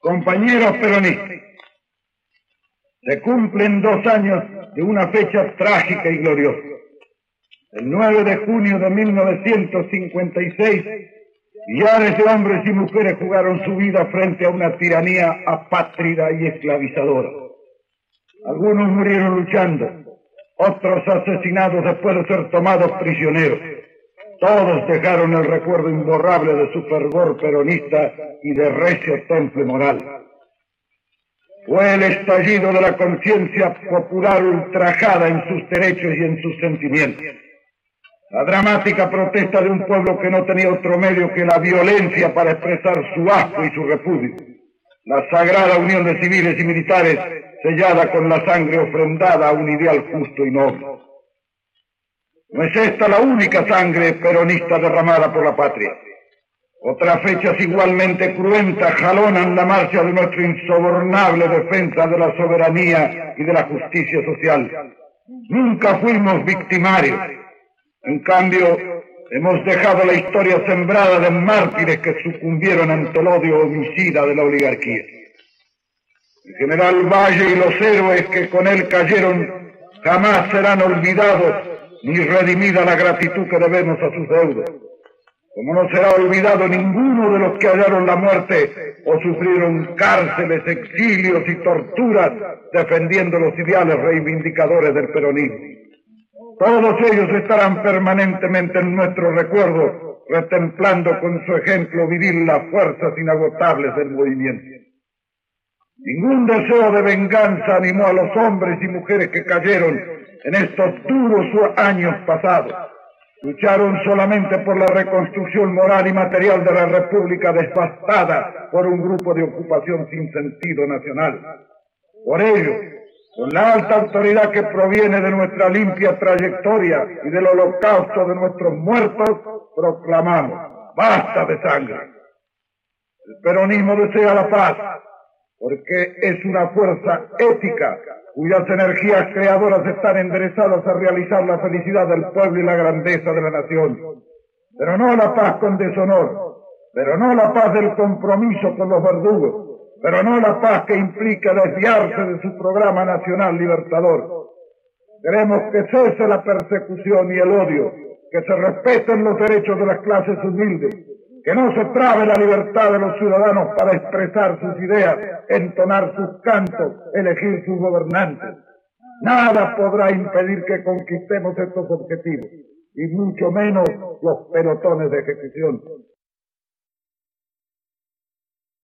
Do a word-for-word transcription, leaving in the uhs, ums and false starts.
Compañeros peronistas, se cumplen dos años de una fecha trágica y gloriosa. El nueve de junio de mil novecientos cincuenta y seis, millares de hombres y mujeres jugaron su vida frente a una tiranía apátrida y esclavizadora. Algunos murieron luchando, otros asesinados después de ser tomados prisioneros. Todos dejaron el recuerdo imborrable de su fervor peronista y de recio temple moral. Fue el estallido de la conciencia popular ultrajada en sus derechos y en sus sentimientos. La dramática protesta de un pueblo que no tenía otro medio que la violencia para expresar su asco y su repudio. La sagrada unión de civiles y militares sellada con la sangre ofrendada a un ideal justo y noble. No es esta la única sangre peronista derramada por la patria. Otras fechas igualmente cruentas jalonan la marcha de nuestra insobornable defensa de la soberanía y de la justicia social. Nunca fuimos victimarios. En cambio, hemos dejado la historia sembrada de mártires que sucumbieron ante el odio homicida de la oligarquía. El general Valle y los héroes que con él cayeron jamás serán olvidados ni redimida la gratitud que debemos a sus deudos. Como no será olvidado ninguno de los que hallaron la muerte o sufrieron cárceles, exilios y torturas defendiendo los ideales reivindicadores del peronismo. Todos ellos estarán permanentemente en nuestro recuerdo, retemplando con su ejemplo viril las fuerzas inagotables del movimiento. Ningún deseo de venganza animó a los hombres y mujeres que cayeron en estos duros años pasados. Lucharon solamente por la reconstrucción moral y material de la República devastada por un grupo de ocupación sin sentido nacional. Por ello, con la alta autoridad que proviene de nuestra limpia trayectoria y del holocausto de nuestros muertos, proclamamos: ¡basta de sangre! El peronismo desea la paz, porque es una fuerza ética cuyas energías creadoras están enderezadas a realizar la felicidad del pueblo y la grandeza de la nación. Pero no la paz con deshonor, pero no la paz del compromiso con los verdugos, pero no la paz que implica desviarse de su programa nacional libertador. Queremos que cese la persecución y el odio, que se respeten los derechos de las clases humildes, que no se trabe la libertad de los ciudadanos para expresar sus ideas, entonar sus cantos, elegir sus gobernantes. Nada podrá impedir que conquistemos estos objetivos, y mucho menos los pelotones de ejecución.